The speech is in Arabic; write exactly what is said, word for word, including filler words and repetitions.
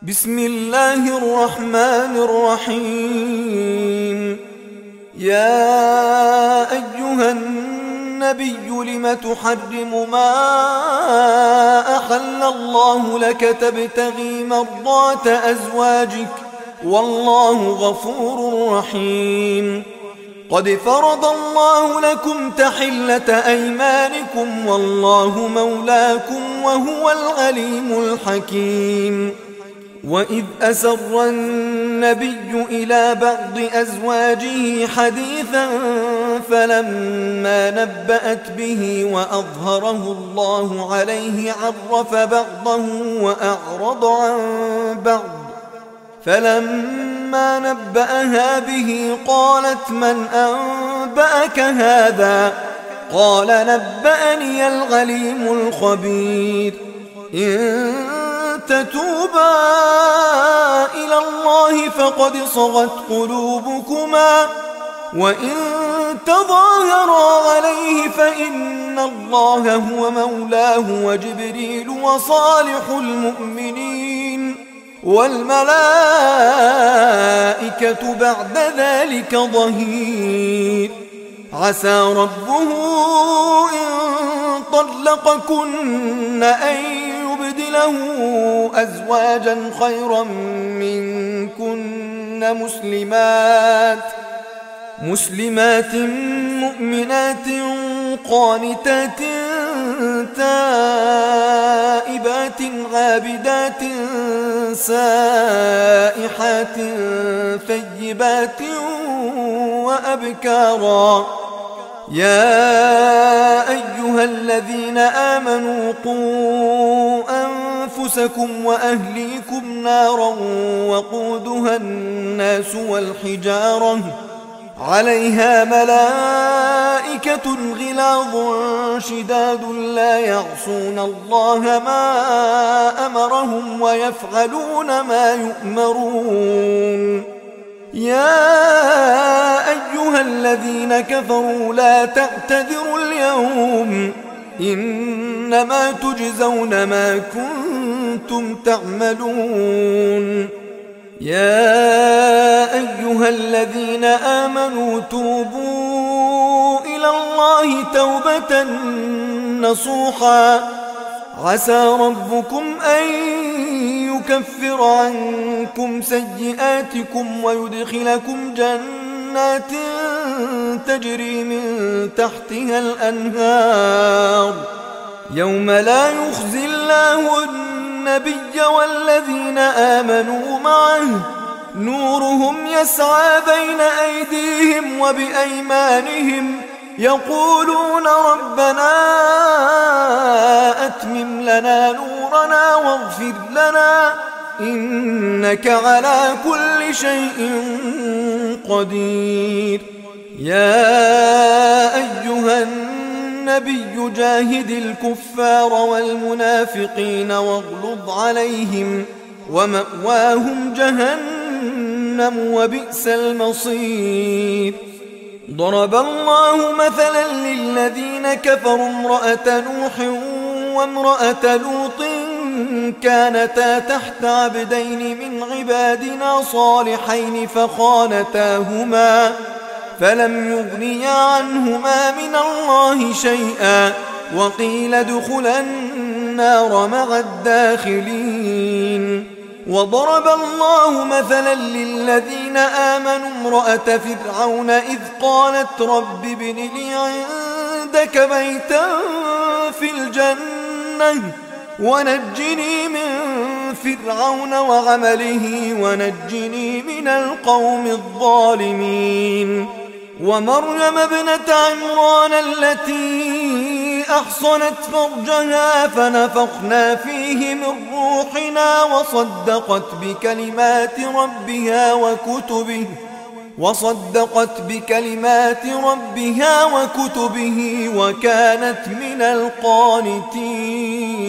بسم الله الرحمن الرحيم. يا أيها النبي لم تحرم ما أحل الله لك تبتغي مرضات أزواجك والله غفور رحيم. قد فرض الله لكم تحلة أيمانكم والله مولاكم وهو العليم الحكيم. وإذ أسر النبي إلى بعض أزواجه حديثا فلما نبأت به وأظهره الله عليه عرف بعضه وأعرض عن بعض، فلما نبأها به قالت من أنبأك هذا؟ قال نبأني العليم الخبير. إن تتوبا إلى الله فقد صغت قلوبكما وإن تظاهرا عليه فإن الله هو مولاه وجبريل وصالح المؤمنين والملائكة بعد ذلك ظهير. عسى ربه إن طلقكن أن يبدله أزواجا خيرا منكن مسلمات مسلمات مؤمنات قانتات تائبات عابدات سائحات ثيبات وأبكارا. يا أيها الذين آمنوا قوا أنفسكم وأهليكم نارا وقودها الناس والحجارة عليها ملائكة غلاظ شداد لا يعصون الله ما أمرهم ويفعلون ما يؤمرون. يا أيها الذين كفروا لا تعتذروا اليوم إنما تجزون ما كنتم تعملون. يا أيها الذين آمنوا توبوا إلى الله توبة نصوحا عسى ربكم أن يكفر عنكم سيئاتكم ويدخلكم جنات تجري من تحتها الأنهار يوم لا يخزي الله النبي والذين آمنوا معه نورهم يسعى بين أيديهم وبأيمانهم يقولون ربنا أتمم لنا نورنا واغفر لنا إنك على كل شيء قدير. يا أيها النبي جاهد الكفار والمنافقين واغلظ عليهم ومأواهم جهنم وبئس المصير. ضرب الله مثلا للذين كفروا امرأة نوح وامرأة لوط كانتا تحت عبدين من عبادنا صالحين فخانتاهما فلم يغنيا عنهما من الله شيئا وقيل ادخلا النار مع الداخلين. وضرب الله مثلا للذين آمنوا امرأة فرعون إذ قالت رب ابن لي عندك بيتا في الجنة ونجني من فرعون وعمله ونجني من القوم الظالمين. ومريم ابنة عمران التي أحصنت فرجها فنفخنا فيه من روحنا وصدقت بكلمات ربها وكتبه وصدقت بكلمات ربها وكتبه وكانت من القانتين.